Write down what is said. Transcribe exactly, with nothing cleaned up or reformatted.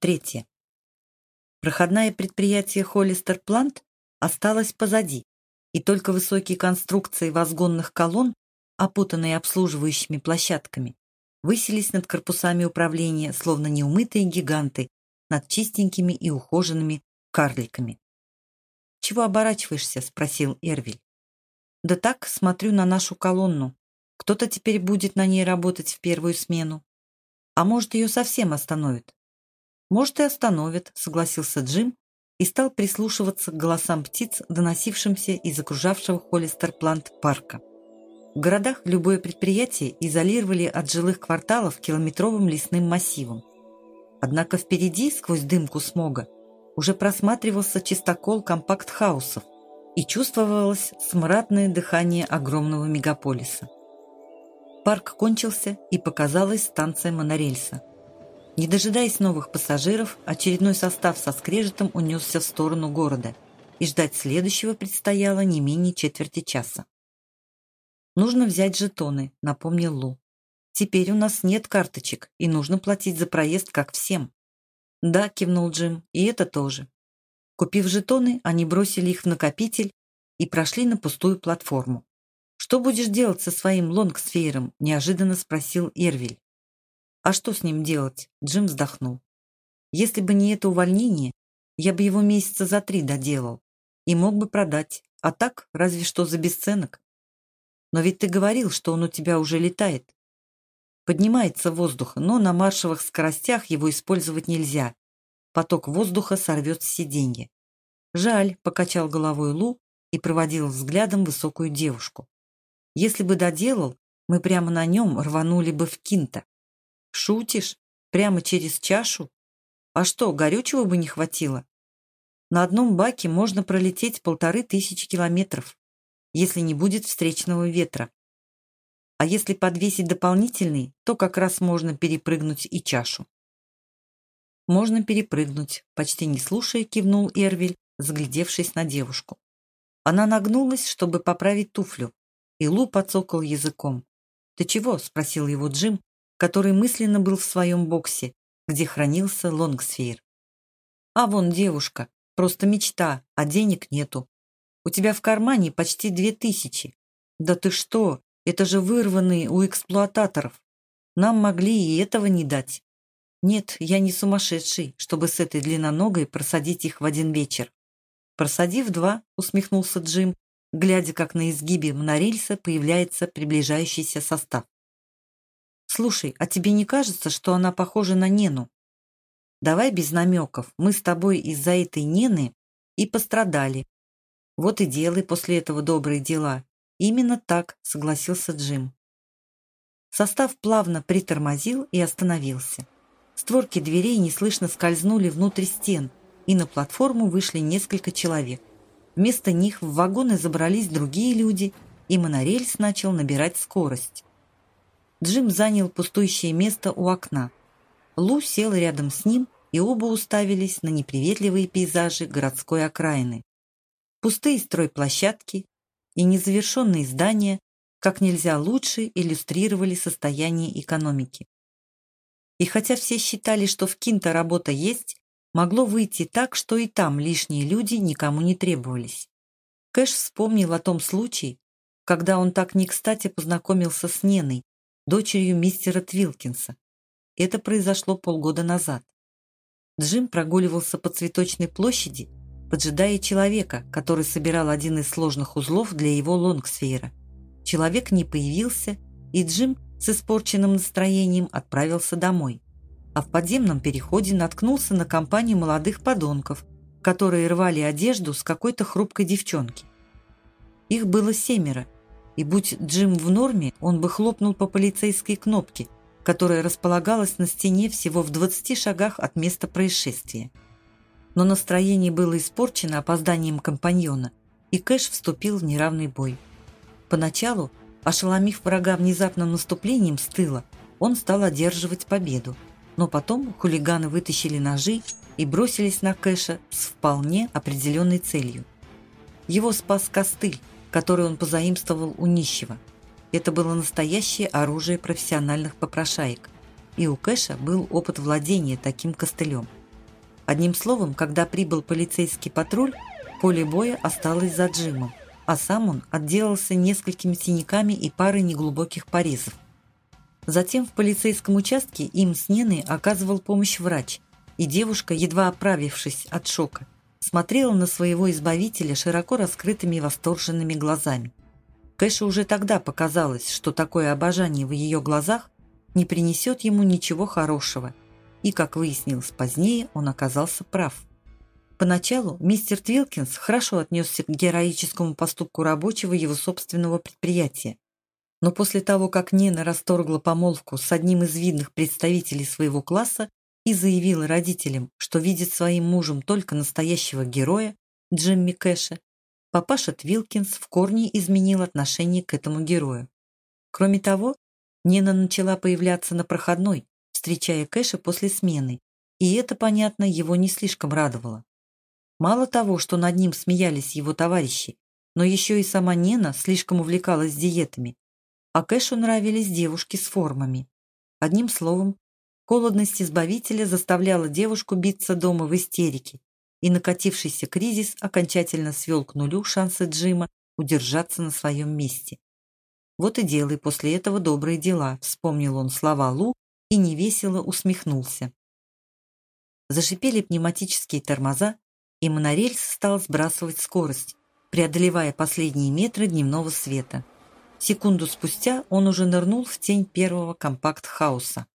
третье. Проходное предприятие Холлистер Плант осталось позади, и только высокие конструкции возгонных колонн, опутанные обслуживающими площадками, высились над корпусами управления, словно неумытые гиганты над чистенькими и ухоженными карликами. «Чего оборачиваешься?» — спросил Эрвиль. «Да так, смотрю на нашу колонну. Кто-то теперь будет на ней работать в первую смену. А может, ее совсем остановят?» «Может, и остановят», — согласился Джим и стал прислушиваться к голосам птиц, доносившимся из окружавшего Холлистер Плант парка. В городах любое предприятие изолировали от жилых кварталов километровым лесным массивом. Однако впереди, сквозь дымку смога, уже просматривался чистокол компакт-хаусов и чувствовалось смрадное дыхание огромного мегаполиса. Парк кончился, и показалась станция монорельса. Не дожидаясь новых пассажиров, очередной состав со скрежетом унесся в сторону города, и ждать следующего предстояло не менее четверти часа. «Нужно взять жетоны», — напомнил Лу. «Теперь у нас нет карточек, и нужно платить за проезд как всем». «Да», — кивнул Джим, — «и это тоже». Купив жетоны, они бросили их в накопитель и прошли на пустую платформу. «Что будешь делать со своим лонгсфейром?» — неожиданно спросил Эрвиль. «А что с ним делать?» — Джим вздохнул. «Если бы не это увольнение, я бы его месяца за три доделал и мог бы продать, а так разве что за бесценок. Но ведь ты говорил, что он у тебя уже летает. Поднимается воздух, но на маршевых скоростях его использовать нельзя. Поток воздуха сорвет с сиденья». «Жаль», — покачал головой Лу и проводил взглядом высокую девушку. «Если бы доделал, мы прямо на нем рванули бы в Кинто». «Шутишь? Прямо через чашу? А что, горючего бы не хватило? На одном баке можно пролететь полторы тысячи километров, если не будет встречного ветра. А если подвесить дополнительный, то как раз можно перепрыгнуть и чашу». «Можно перепрыгнуть», — почти не слушая, кивнул Эрвиль, заглядевшись на девушку. Она нагнулась, чтобы поправить туфлю, и Лу подцокал языком. «Ты чего?» — спросил его Джим, который мысленно был в своем боксе, где хранился лонгсфейр. «А вон девушка, просто мечта, а денег нету. У тебя в кармане почти две тысячи. Да ты что, это же вырванные у эксплуататоров. Нам могли и этого не дать. Нет, я не сумасшедший, чтобы с этой длинноногой просадить их в один вечер». «Просадив два», — усмехнулся Джим, глядя, как на изгибе монорельса появляется приближающийся состав. «Слушай, а тебе не кажется, что она похожа на Нену? Давай без намеков, мы с тобой из-за этой Нены и пострадали. Вот и делай после этого добрые дела». «Именно так», — согласился Джим. Состав плавно притормозил и остановился. Створки дверей неслышно скользнули внутрь стен, и на платформу вышли несколько человек. Вместо них в вагоны забрались другие люди, и монорельс начал набирать скорость. Джим занял пустующее место у окна. Лу сел рядом с ним, и оба уставились на неприветливые пейзажи городской окраины. Пустые стройплощадки и незавершенные здания как нельзя лучше иллюстрировали состояние экономики. И хотя все считали, что в Кинто работа есть, могло выйти так, что и там лишние люди никому не требовались. Кэш вспомнил о том случае, когда он так не кстати познакомился с Неной, дочерью мистера Твилкинса. Это произошло полгода назад. Джим прогуливался по Цветочной площади, поджидая человека, который собирал один из сложных узлов для его лонгсфейра. Человек не появился, и Джим с испорченным настроением отправился домой. А в подземном переходе наткнулся на компанию молодых подонков, которые рвали одежду с какой-то хрупкой девчонки. Их было семеро, и будь Джим в норме, он бы хлопнул по полицейской кнопке, которая располагалась на стене всего в двадцати шагах от места происшествия. Но настроение было испорчено опозданием компаньона, и Кэш вступил в неравный бой. Поначалу, ошеломив врага внезапным наступлением с тыла, он стал одерживать победу, но потом хулиганы вытащили ножи и бросились на Кэша с вполне определенной целью. Его спас костыль, который он позаимствовал у нищего. Это было настоящее оружие профессиональных попрошаек, и у Кэша был опыт владения таким костылем. Одним словом, когда прибыл полицейский патруль, поле боя осталось за Джимом, а сам он отделался несколькими синяками и парой неглубоких порезов. Затем в полицейском участке им с Неной оказывал помощь врач, и девушка, едва оправившись от шока, смотрела на своего избавителя широко раскрытыми и восторженными глазами. Кэшу уже тогда показалось, что такое обожание в ее глазах не принесет ему ничего хорошего, и, как выяснилось позднее, он оказался прав. Поначалу мистер Твилкинс хорошо отнесся к героическому поступку рабочего его собственного предприятия, но после того, как Нена расторгла помолвку с одним из видных представителей своего класса и заявила родителям, что видит своим мужем только настоящего героя, Джимми Кэша, папаша Твилкинс в корне изменил отношение к этому герою. Кроме того, Нена начала появляться на проходной, встречая Кэша после смены, и это, понятно, его не слишком радовало. Мало того, что над ним смеялись его товарищи, но еще и сама Нена слишком увлекалась диетами, а Кэшу нравились девушки с формами. Одним словом, холодность избавителя заставляла девушку биться дома в истерике, и накатившийся кризис окончательно свел к нулю шансы Джима удержаться на своем месте. «Вот и делай после этого добрые дела», — вспомнил он слова Лу и невесело усмехнулся. Зашипели пневматические тормоза, и монорельс стал сбрасывать скорость, преодолевая последние метры дневного света. Секунду спустя он уже нырнул в тень первого компакт-хауса.